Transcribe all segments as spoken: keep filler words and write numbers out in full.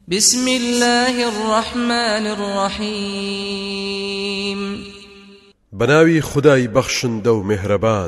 بسم الله الرحمن الرحيم بناوي خداي بخشن دو مهربان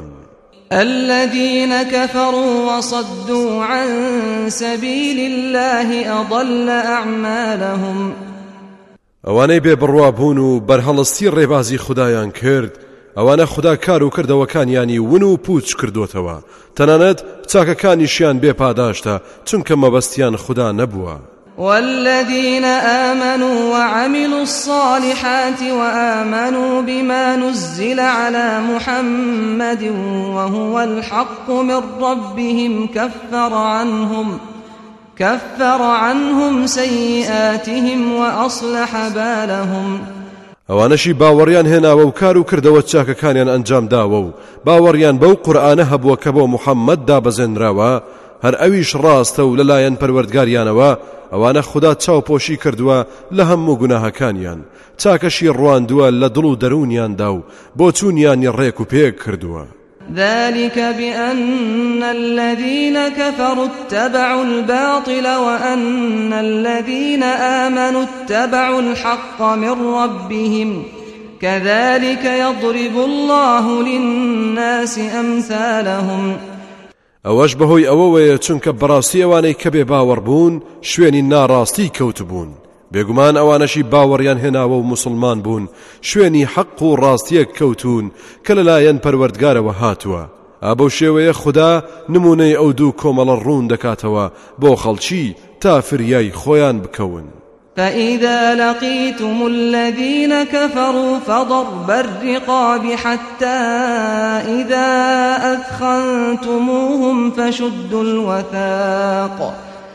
الذين كفروا وصدوا عن سبيل الله أضل أعمالهم اواني ببروابون برهلستي ريبازي خدايان كرد اوانا خدا كارو کردەوەکان یانی ون و پوچ کردوتەوە تەنانەت چاکەکانیشیان بێپاداشتە چونکە مەبەستیان خدا نەبووە. والذين آمنوا وعملوا الصالحات وآمنوا بما نزل على محمد وهو الحق من ربهم كفر عنهم كفر عنهم سيئاتهم وأصلح بالهم. ئەوانەشی باوەڕیان هێناوە و کار و کردەوە چاکەکانیان ئەنجام داوە و باوەڕیان بەو قورئانە هەبووە کە بۆ محەممەد دابەزێنراوە هەر ئەویش ڕاستە و لەلایەن پەروەردگاریانەوە ئەوانە خدا چاوپۆشی کردووە لە هەموو گوناهەکانیان چاکەشی ڕواندووە لە دڵ و دەروونیاندا و بۆ چوونیانی ڕێک و پێک کردووە. ذلك بأن الذين كفروا اتبعوا الباطل وأن الذين آمنوا اتبعوا الحق من ربهم كذلك يضرب الله للناس أمثالهم. ئەوەش بەهۆی ئەوەوەیە چونکە بەڕاستی ئەوانەی کە بێ باوەڕ بوون شوێنی ناڕاستی کەوتبوون بێگومان ئەوانەشی باوەڕیان هێناوە و موسڵمان بوون شوێنی حەق و ڕاستیەک کەوتون کە لەلایەن پەروەردگارەوە هاتووە. ئابەو شێوەیە خدا نمونەی ئەو دوو کۆمەڵە ڕوون دەکاتەوە بۆ خەڵکی تا فریای خۆیان بکەون. فإذا لقيتم الذين كفروا فضرب الرقاب حتى إذا أثخنتموهم فشدوا الوثاق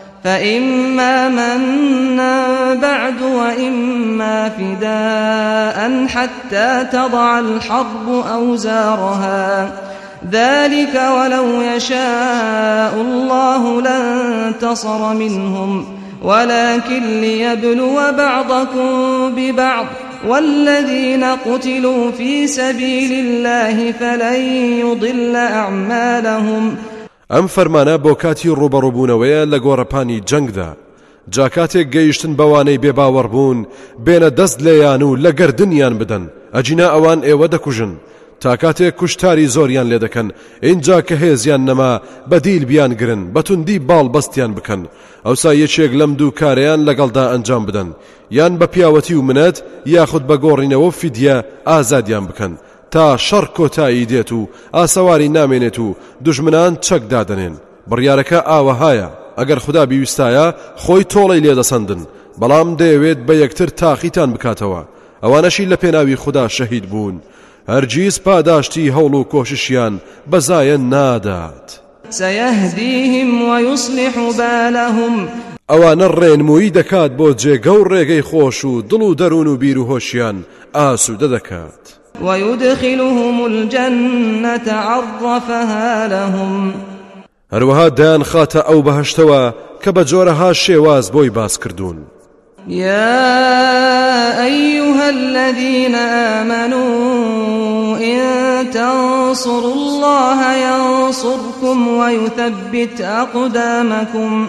فإما منا بعد وإما فداء حتى تضع الحرب أوزارها ذلك ولو يشاء الله لانتصر منهم ولكن ليبلو بعضكم ببعض والذين قتلوا في سبيل الله فلن يضل أعمالهم. ئەم فەرمانە بۆ کاتی ڕوبەڕووبوونەوەیە لە گۆڕەپانی جەنگدا جا کاتێک گەیشتن بەوانەی بێباوەڕ بوون بێنە دەست لێیان و لە گەردنیان بدەن ئەجینا ئەوان ئێوە دەکوژن تا کاتێک کوشتاری زۆریان لێ دەکەن اینجا کە هێزیان نەما بەدیل بیان گرن بەتوندی باڵ بەستیان بکەن ئەوسا یەکێک لەم دوو کارەیان لەگەڵدا ئەنجام بدەن یان بە پیاوەتی و منەت یاخود بە گۆڕینەوە فیدیە ئازادیان بکەن تا شەڕ کۆتایی دێت و ئاسەواری نامێنێت و دوژمنان چەک دادەنێن. بڕیارەکە ئاوەهایە ئەگەر خدا بیویستایە خۆی تۆڵەی لێدەسەندن بەڵام دەیەوێت بە یەکتر تاقیتان بکاتەوە. ئەوانەشی لە پێناوی خدا شەهید بوون هەرگیز پاداشتی هەوڵ و کۆششیان بەزایە نادات. سيهديهم ويصلح بالهم ئەوانە ڕێنمووی دەکات بۆ جێگە و ڕێگەی خۆش و دڵ و دەروون و بیر و هۆشیان ئاسوودە دەکات. ويدخلهم الجنة عرفها لهم هەروەها دایان خاتە ئەو بەهەشتەوە کە بە جۆرەها شێواز بۆی باس کردوون. يا أيها الذين آمنوا إن تنصروا الله ينصركم ويثبت أقدامكم.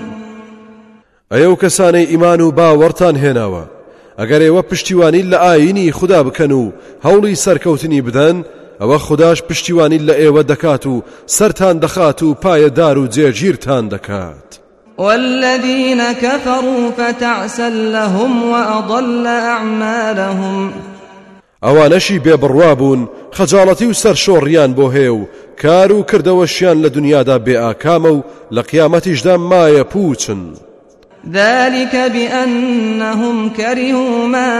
ئەو کەسانەی ئیمان و باوەڕتان هێناوە ئەگەر ئێوە پشتیوانی لە ئاینی خدا بکەن و هەوڵی سەرکەوتنی بدەن ئەوە خداش پشتیوانی لە ئێوە دەکات و سەرتان دەخات و پایەدار و جێگیرتان دەکات. والذين كفروا فتعسا لهم وأضل أعمالهم. ئەوانەشی بێبڕوا بوون خەجاڵەتی و سەرشۆڕیان بۆ هەیە و کار و کردەوەشیان لە دنیادا بێ ئاکامە و لە قیامەتیشدا مایە پوچن. ذلك بأنهم كرهوا ما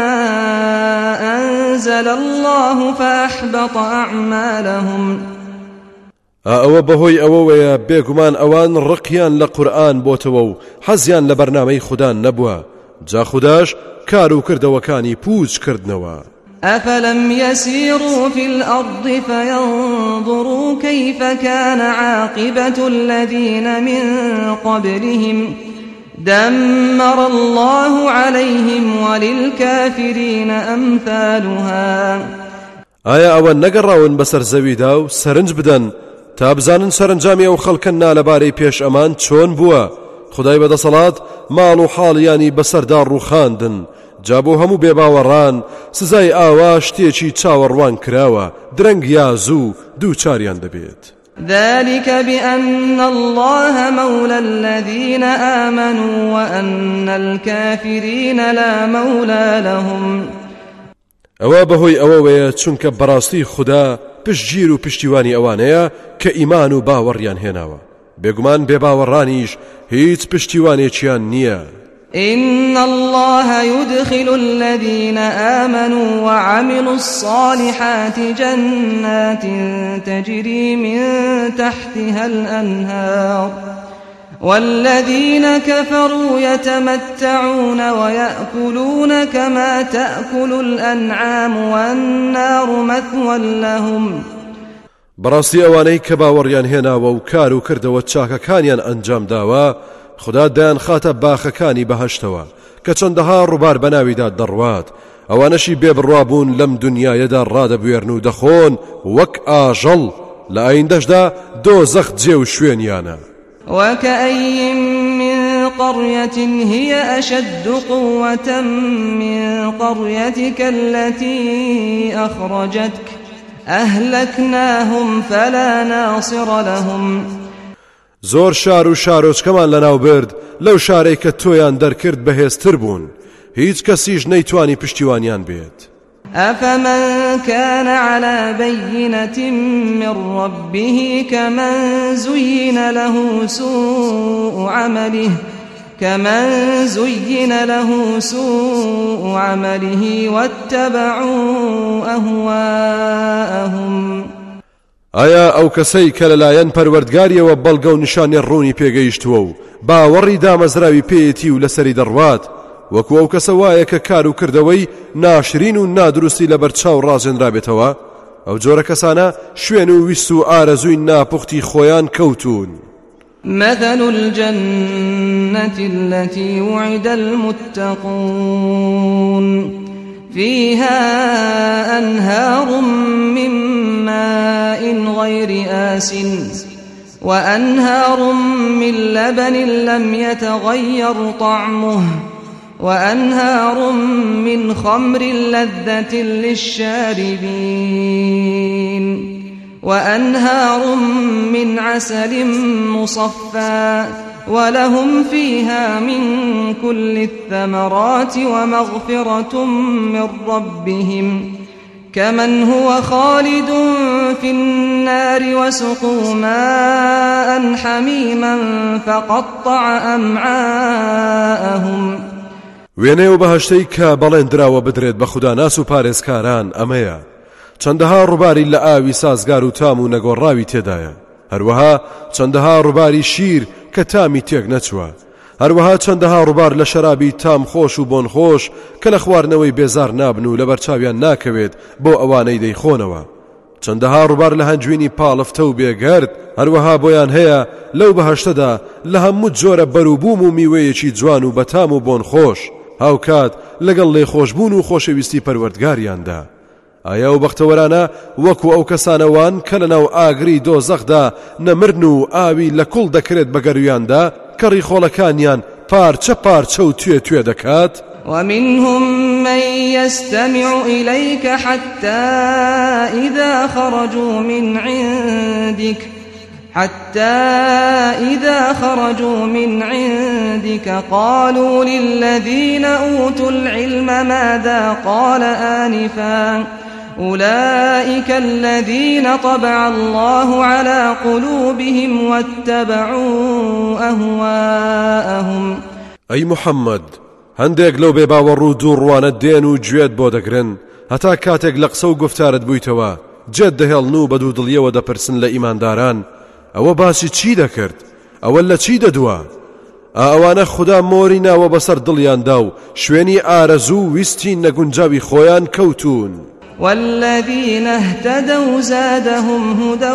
أنزل الله فأحبط أعمالهم. ئەوە بەهۆی ئەوەوەیە بێگومان ئەوان ڕقیان لە قورئان بۆتەوە و حەزیان لە بەرنامەی خوددا نەبووە جا خوداش کار و کردەوەکانی پوچ کردنەوە. أفلم يسيروا في الأرض فينظروا كيف كان عاقبة الذين من قبلهم دمر الله عليهم وللكافرين أمثالها. ئایا ئەوە نەگەڕاون بەسەر زەویدا و سەرنج بدەن تا بزانن سەرنجامی ئەو خەڵکە نالەبارەی پێش ئەمان چۆن بووە خدای بەدەسەڵات ماڵ و حاڵیانی بەسەردا ڕووخاندن جا بۆ هەموو بێباوەڕان سزای ئاوا شتێکی چاوەڕوان کراوە درەنگ یا زوو دووچاریان دەبێت. ذلك بأن الله مولى الذين آمنوا وأن الكافرين لا مولى لهم. ئەوە بەهۆی ئەوەوەیە چونکە بەڕاستی خوددا پشتگیر و پشتیوانی ئەوانەیە کە ئیمان و باوەڕیان هێناوە بێگومان بێباوەڕانیش هیچ پشتیوانێکیان نییە. إن الله يدخل الذين آمنوا وعملوا الصالحات جنات تجري من تحتها الأنهار والذين كفروا يتمتعون ويأكلون كما تأكل الأنعام والنار مثوى لهم. بەڕاستی ئەوانەی کە باوەڕیان هێناوە و کار و کردەوە چاکەکانیان ئەنجام داوە خدا دایان خاتە باخەکانی بەهەشتەوە کە چەندەها ڕووبار بەناویدا دەڕوات ئەوانەشی بێبڕوابوون لەم دنیایەدا ڕادەبوێرن و دەخۆن وەک ئاژەڵ لە ئایندەشدا دۆزەخ جێ و شوێنیانە. وكأي من قرية هي أشد قوة من قريتك التي أخرجتك أهلكناهم فلا ناصر لهم. زۆر شار و شارۆچکەمان لەناو برد لەو شارەی کە تۆیان دەرکرد بەهێزتر بوون هیچ کەسیش نەیتوانی پشتیوانیان بێت. أفمن كان على بينة من ربه كمن زين له سوء عمله كمن زين له سوء عمله واتبعوا أهواءهم. ئایا ئەو کەسەی کە لەلایەن پەروەردگاریەوە بەڵگە و نیشانێ ڕوونی پێگەیشتووە و باوەڕی دامەزراوی پێیەتی و لەسەری دەڕوات وەکو ئەو کەسە وایە کە کار و کردەوەی ناشرین و نادروستی لەبەر چاو ڕازێنرابێتەوە ئەو جۆرە کەسانە شوێن و ویست و ئارەزووی ناپوختی خۆیان کەوتون. مثل الجنة التي وعد المتقون فيها أنهار من ماء غير آسٍ وأنهار من لبن لم يتغير طعمه وأنهار من خمر لذة للشاربين وأنهار من عسل مصفى ولهم فيها من كل الثمرات ومغفرة من ربهم كمن هو خالد في النار وسقوا ماء حميما فقطع أمعاءهم. وێنەی و بەهەشتەی کە بەڵێندراوە بدرێت بە خوداناس و پارێزکاران ئەمەیە چەندەها ڕووباری لە ئاوی سازگار و تام و نەگۆڕاوی تێدایە هەروەها چەندەها ڕووباری شیر کە تامی تێک نەچووە هەروەها چەندەها ڕووبار لە شەرابی تام خۆش و بۆن خۆش کە لە خواردنەوەی بێزار نابن و لەبەر چاویان ناکەوێت بۆ ئەوانەی دەیخۆنەوە چەندەها ڕووبار لە هەنجوینی پاڵفتە و بێگەرد هەروەها بۆیان هەیە لەو بەهەشتەدا لە هەموو جۆرە بەروبووم و میوەیەکی جوان و بەتام و بۆن خۆش هاوکات لەگەڵ لێخۆشبوون و خۆشەویستی پەروەردگاریاندا. ئایا و بەختەوەرانە وەکو ئەو کەسانەوان کە لەناو ئاگری دۆزەخدا نەمرن و ئاوی لە کوڵ دەکرێت بە گەرویاندا کە ڕیخۆڵەکانیان پارچە پارچە و توێ توێ دەکات. ومنهم من يستمع إليك حتى إذا خرجوا من عندك حتى إذا خرجوا من عندك قالوا للذين أوتوا العلم ماذا قال آنفا أولئك الذين طبع الله على قلوبهم واتبعوا أهواءهم. أي محمد هەندێک لەو بێباوەڕ و دووڕوانە دێن و گوێت بۆ دەگرن هەتا کاتێک لە قسە و گفتارت بوویتەوە جێت دەهێڵن و بە دوودڵیەوە دەپرسن لە ئیمانداران ئەوە باسی چی دەکرد ئەوە لە چی دەدووە ئەوانە خوددا مۆری ناوە بەسەر دڵیاندا و شوێنی ئارەزوو ویستی نەگونجاوی خۆیان کەوتون. والذين اهتدوا زادهم هدى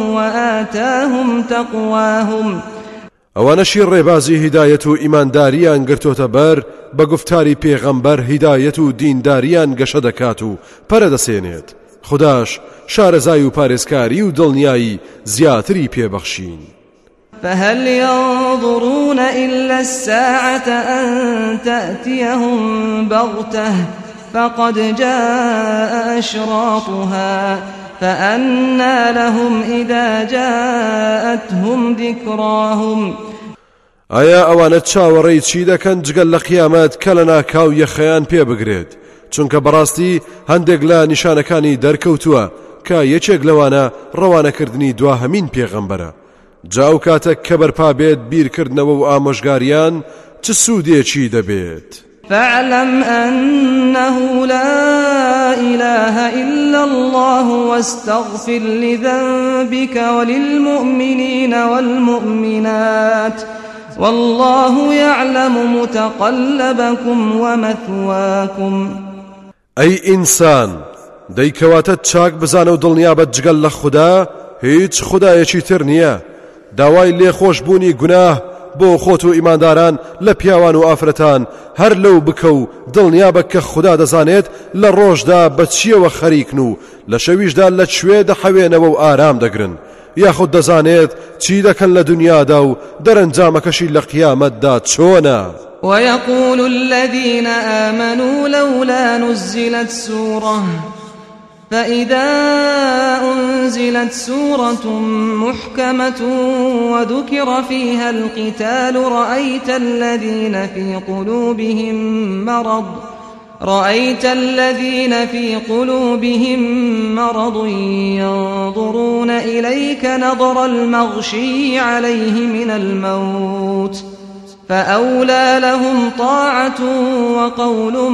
وآتاهم تقواهم. ئەوانەشی ڕێبازی هیدایەت و ئیمانداریان گرتۆتە بەر بە گفتاری پێغەمبەر هیدایەت و دینداریان گەشە دەکات و پەرەدەسێنێت خوداش شارەزای و پارێزکاری و دڵنیایی زیاتری پێبەخشین. فهل ينظرون إلا الساعة أن تأتيهم بغتة فقد جاء أشراطها فأنى لهم إذا جاءتهم ذكراهم ئایا ئەوانە چاوەڕێی چی دەکەن جگەل لە قیامەت کە لە ناکاو یەخەیان پێ بگرێت چونکە بەڕاستی هەندێک لە نیشانەکانی دەرکەوتووە کە یەکێک لەوانە ڕەوانەکردنی دوا هەمین پێغەمبەرە جا ئەو کاتە کە بەرپا بێت بیرکردنەوە و ئامۆژگاریان چ سوودێکی دەبێت فاعلم أنه لا إله إلا الله واستغفر لذنبك وللمؤمنين والمؤمنات والله يعلم متقلبكم ومثواكم أي إنسان دەیکەواتە چاک بزانە و دڵنیابەت جگەل لە خوددا هیچ خودایەکی تر نییە داوای لێخۆشبوونی گوناه بۆ خۆت و ئیمانداران لە پیاوان و ئافرەتان هەر لەو بکە و دڵنیابە کە خوددا دەزانێت لە ڕۆژدا بە چیەوە خەریکن و لە شەویشدا لە کوێ دەحەوێنەوە و ئارام دەگرن یاخود دەزانێت چی دەکەن لە دنیادا و دەرەنجامەکەشی لە قیامەتدا چۆنە ويقول الذين آمنوا لولا نزلت سورة فإذا أنزلت سورة محكمة وذكر فيها القتال رأيت الذين في قلوبهم مرض رأيت الذين في قلوبهم مرض ينظرون إليك نظر المغشي عليه من الموت فأولى لهم طاعة وقول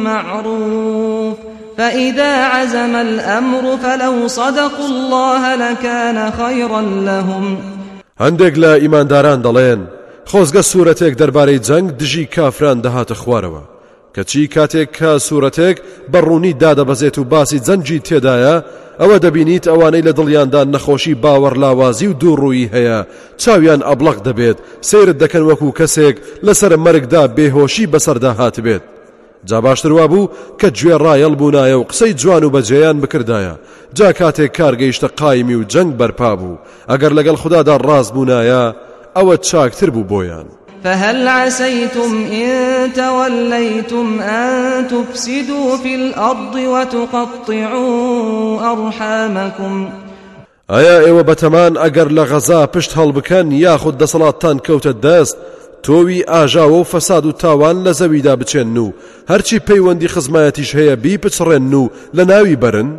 معروف فإذا عزم الأمر فلو صدقوا الله لكان خيرا لهم هەندێک لە ئیمانداران دەڵێن خۆزگە سوورەتێک دەربارەی جەنگ دژی کافران دەهاتە خوارەوە کەچی کاتێک کە سوورەتێک بەڕوونی دادەبەزێت و باسی جەنگی تێدایە ئەوە دەبینیت ئەوانەی لە دڵیاندا نەخۆشی باوەڕلاوازی و دووڕووی هەیە چاویان ئەبڵق دەبێت سیرت دەکەن وەکو کەسێک لەسەر مەرگدا بێهۆشی بەسەردا هاتبێت جا باشتر وابوو کە گوێ ڕایەڵ بوونایە و قسەی جوان و بەجێیان بکردایە جا کاتێک کارگەیشتە قایمی و جەنگ بەرپا بوو ئەگەر لەگەڵ خوددادا ڕاست بوونایە ئەوە چاکتر بوو بۆیان فهل عسيتم إن توليتم أن تفسدوا في الأرض وتقطعوا أرحامكم ئایا ئێوە بەتەمان ئەگەر لە غەزا پشت هەڵبکەن یاخود دەسەڵاتتان کەوتە دەست تۆوی ئاژاوە و فەساد و تاوان لە زەویدا بچێن و هەرچی پەیوەندی خزمایەتیش هەیە بی بچڕێن و لە ناوی بەرن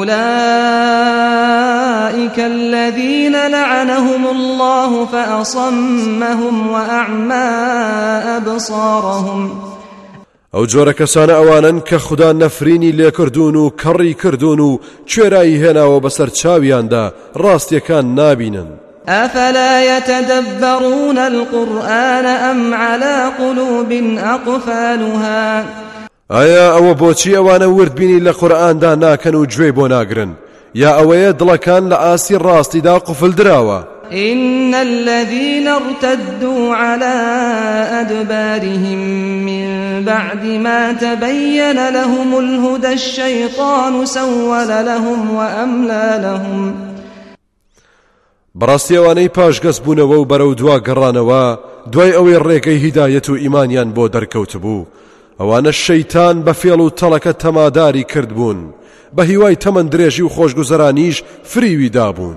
أولئك الذين لعنهم الله فأصمهم وأعمى أبصارهم ئەو جۆرە کەسانە ئەوانن کە خوددا نەفرینی لێکردوون و کەڕی کردوون و کوێرایی هێناوە بەسەر چاویاندا ڕاستیەکان نابینن أفلا يتدبرون القرآن أم على قلوب أقفالها ئایا ئەوە بۆچی ئەوانە وردبینی لە قورئاندا ناکەن و گوێی بۆ ناگرن یا ئەوەیە دڵەکان لە ئاسی ڕاستیدا قفل دراوە إن الذين ارتدوا على أدبارهم من بعد ما تبين لهم الهدى الشيطان سول لهم وأملى لهم بەڕاستیەوانەی پاشگەز بوونەوە و بەرەو دوا گەڕانەوە دوای ئەوەی ڕێگەی هیدایەت و ئیمانیان بۆ دەرکەوت بوو ئەوانە شەیتان بە فێڵ و تەڵەکە تەماداری کرد بوون بە هیوای تەمەن درێژی و خۆشگوزەرانیش فریوی دابوون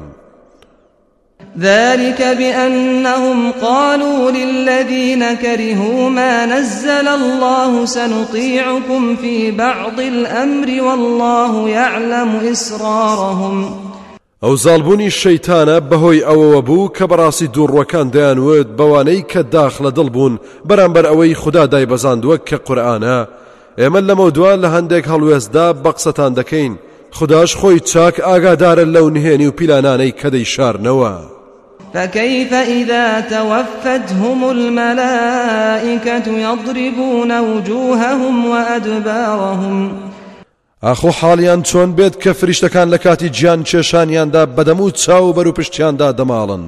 ذلك بأنهم قالوا للذين كرهوا ما نزل الله سنطيعكم في بعض الأمر والله يعلم إسرارهم ئەو زاڵبوونی شەیتانە بەهۆی ئەوەوە بوو کە بەڕاستی دووڕوەکان دەیانوت بەوانەی کە داخ لە دڵ بوون بەرامبەر ئەوەی خوددا دایبەزاندووە کە قورئانە ئێمە لەمە دووە لە هەندێک هەڵوێستدا بە قسەتان دەکەین خودداش خۆی چاک ئاگادارە لەو نهێنی و پیلانانەی کە دەیشارنەوە فكيف إذا توفتهم الملائكة يضربون وجوههم وأدبارهم ئاخۆ حاڵیان چۆن بێت کە فریشتەکان لە کاتی گیان کێشانیاندا بەدەم و چاو بەر و پشتیاندا دەماڵن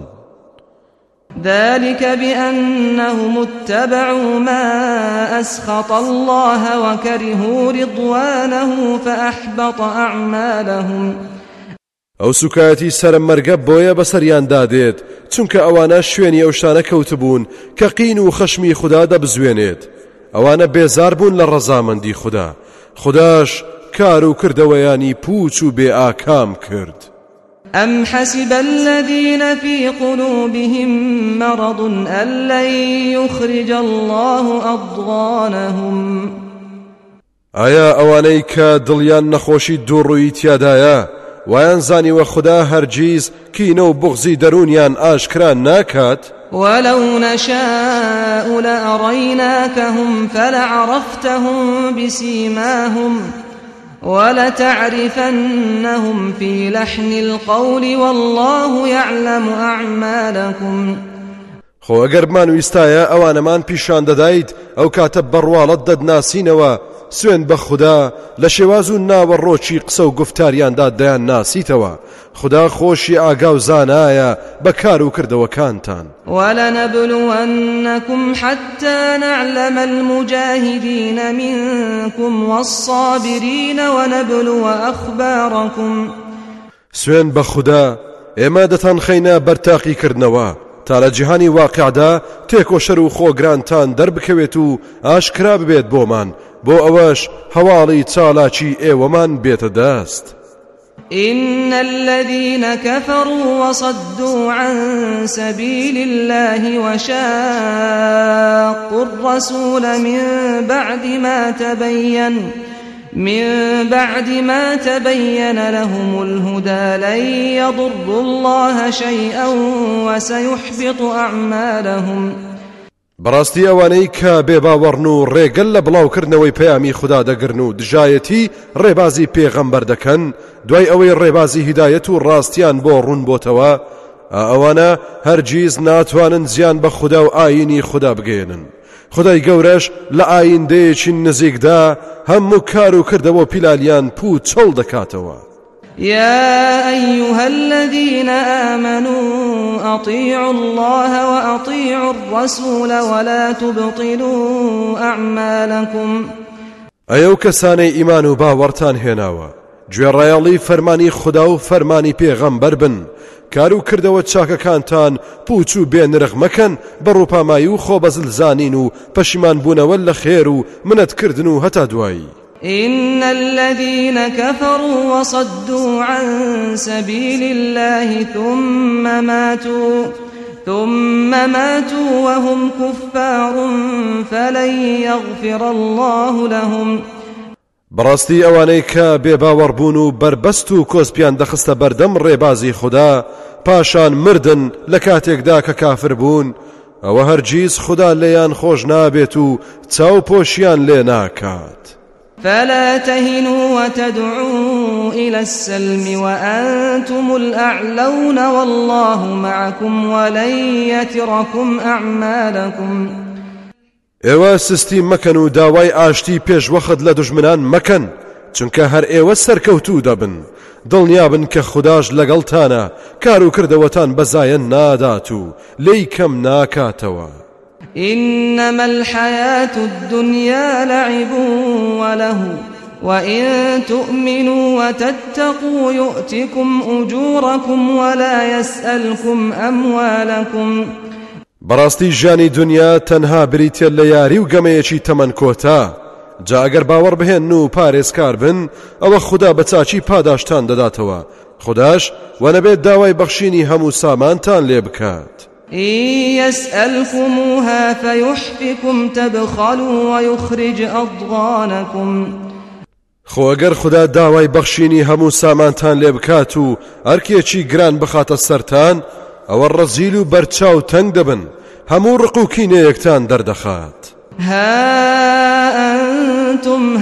ذلك بأنهم اتبعوا ما أسخط الله وكرهوا رضوانه فأحبط أعمالهم ئەو سوکایەتی سەرمەرگە بۆیە بەسەریان دادێت چونکە ئەوانە شوێنی ئەو شتانە کەوتبوون کە قین و خەشمی خوددا دەبزوێنێت. ئەوانە بێزار بوون لە ڕەزامەندی خوددا، خودداش کار و کردەوەیانی پوچ و بێ ئاکام کرد. أم حسب الذين في قلوبهم مرض أن لن يخرج الله أضغانهم ئایا ئەوانەی کە دڵیان نەخۆشی دووڕووی تیادایە وایان زانیوە خوددا هەرگیز کینە و بوغزی دەرونیان ئاشکرا ناکات؟ ولو نشاء لأريناكهم فلعرفتهم بسيماهم ولتعرفنهم في لحن القول والله يعلم أعمالكم. خۆ ئەگەرمان ویستایە ئەوانەمان پیشان دەدایت ئەو کاتە بەڕواڵەت دەدناسینەوە سوێن بە خوددا لە شێواز و ناوەڕۆکی قسە و گفتاریاندا دەیان ناسیتەوە. خوددا خۆشی ئاگا و زانایە بە کار و کردەوەکانتان. وَلَنَبْلُوَنَّكُمْ حَتَّى نَعْلَمَ الْمُجَاهِدِينَ مِنكُمْ وَالصَّابِرِينَ وَنَبْلُوَ أَخْبَارَكُمْ. سوێن بە خوددا ئێمە دەتان خەینە بەرتاقیکردنەوە تا لە جیهانی واقعدا تێکۆشەر و خۆگرانتان دەربکەوێت و ئاشکرا ببێت بۆمان، بۆ ئەوەش هەواڵی چالاکی ئێوەمان بێتە دەست. إن الذين كفروا وصدوا عن سبيل الله وشاقوا الرسول من بعد ما تبين من بعد ما تبين لهم الهدى لن يضروا الله شيئا وسيحبط أعمالهم. بەڕاستی ئەوانەی کە بێباوەڕن و ڕێگەل لە بڵاوکردنەوەی پەیامی خوددا دەگرن و دژایەتی ڕێبازی پێغەمبەر دەکەن دوای ئەوەی ڕێبازی هیدایەت و ڕاستیان بۆ ڕوون بۆتەوە، ئەوانە هەرگیز ناتوانن زیان بە خوددا و ئاینی خوددا بگەێنن. خدای گەورەش لە ئایندەیەکی نزیکدا هەموو کار و کردەوە پیلالیان پوو چۆڵ دەکاتەوە. يا أيها الذين آمنوا أطيعوا الله وأطيعوا الرسول ولا تبطلوا أعمالكم. ئەو کەسانەی ئیمان و باوەڕتان هێناوە گوێڕایەڵی فەرمانی خوددا و فەرمانی پێغەمبەر بن، کار و کردەوە چاکەکانتان پوچ و بێنرخ مەکەن بە ڕووپامایی و خۆبەزل زانین و پەشیمان بوونەوە لە خێر و منەتکردن و هەتا دوایی. إن الذين كفروا وصدوا عن سبيل الله ثم ماتوا ثم ماتوا وهم كفار فلن يغفر الله لهم. بەڕاستی ئەوانەی کە بێباوەڕبوون و بربەست و کۆسپیان دەخستە بەردەم ڕێبازی خوددا پاشان مردن لە کاتێکدا کە کافر بوون، ئەوە هەرگیز خوددا لێیان خۆش نابێت و چاو پۆشیان لێ ناکات. فلا تهنوا وتدعوا إلى السلم وأنتم الأعلون والله معكم ولن يتركم أعمالكم. ئێوە سستی مەکەن و داوای ئاشتی پێشوەخت لە دوژمنان مەکەن، چونکە هەر ئێوە سەرکەوتوو دەبن. دڵنیابن کە خودداش لەگەڵتانە، کار و کردەوەتان بەزایە نادات و لێی کەم ناکاتەوە. إنما الحياة الدنيا لعب وله وإن تؤمنوا وتتقوا يؤتكم أجوركم ولا يسألكم أموالكم. بەڕاستی ژیانی دنیا تەنها بریتە لە یاری و گەمەیەکی تەمەن کۆتا، جا ئەگەر باوەڕ بهێن و پارێزکار بن ئەوە خوددا بە چاچی پاداشتان دەداتەوە. خودداش وەنەبێت داوای بەخشینی هەموو سامانتان لێ بکات. إن يسألكموها فيحفكم تبخلوا ويخرج أضغانكم. خۆ ئەگەر خوددا داوای بەخشینی هەموو سامانتان لێ بکات و ئەرکێکی گران بخاتە سەرتان، ئەوە ڕەزیل و بەرچاو تەنگ دەبن، هەموو ڕق و کینەیەکتان دەردەخات. ها أنتم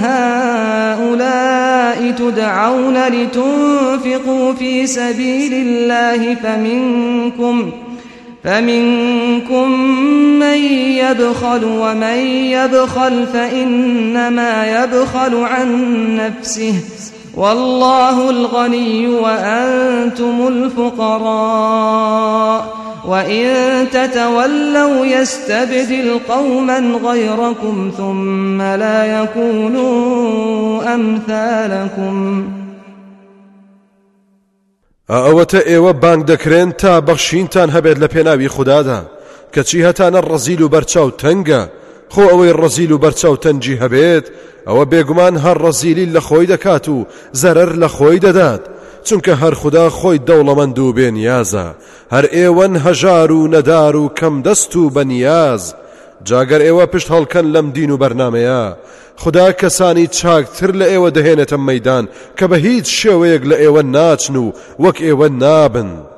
هؤلاء تدعون لتنفقوا في سبيل الله فمنكم فمنكم من يبخل ومن يبخل فإنما يبخل عن نفسه والله الغني وأنتم الفقراء وإن تتولوا يستبدل قوما غيركم ثم لا يكونوا أمثالكم. ئەوەتە ئێوە بانگ دەکرێن تا بەخشینتان هەبێت لە پێناوی خوددادا کەچی هەتانە ڕەزیل و بەرچاو تەنگە خۆ ئەوەی ڕەزیل و بەرچاو تەنجی هەبێت ئەوە بێگومان هەر ڕەزیلی لە خۆی دەکات و زەرەر لە خۆی دەدات چونکە هەر خوددا خۆی دەوڵەمەند و بێنیازە هەر ئێوەن هەژار و نەدار و کەم دەست و بەنیاز جاگەر ئێوە پشت هەڵکەن لەم دین و بەرنامەیە خوددا کەسانی چاکتر لە ئێوە دەهێنێتە مەیدان کە بە هیچ شێوەیەک لە ئێوە ناچن و وەک ئێوە نابن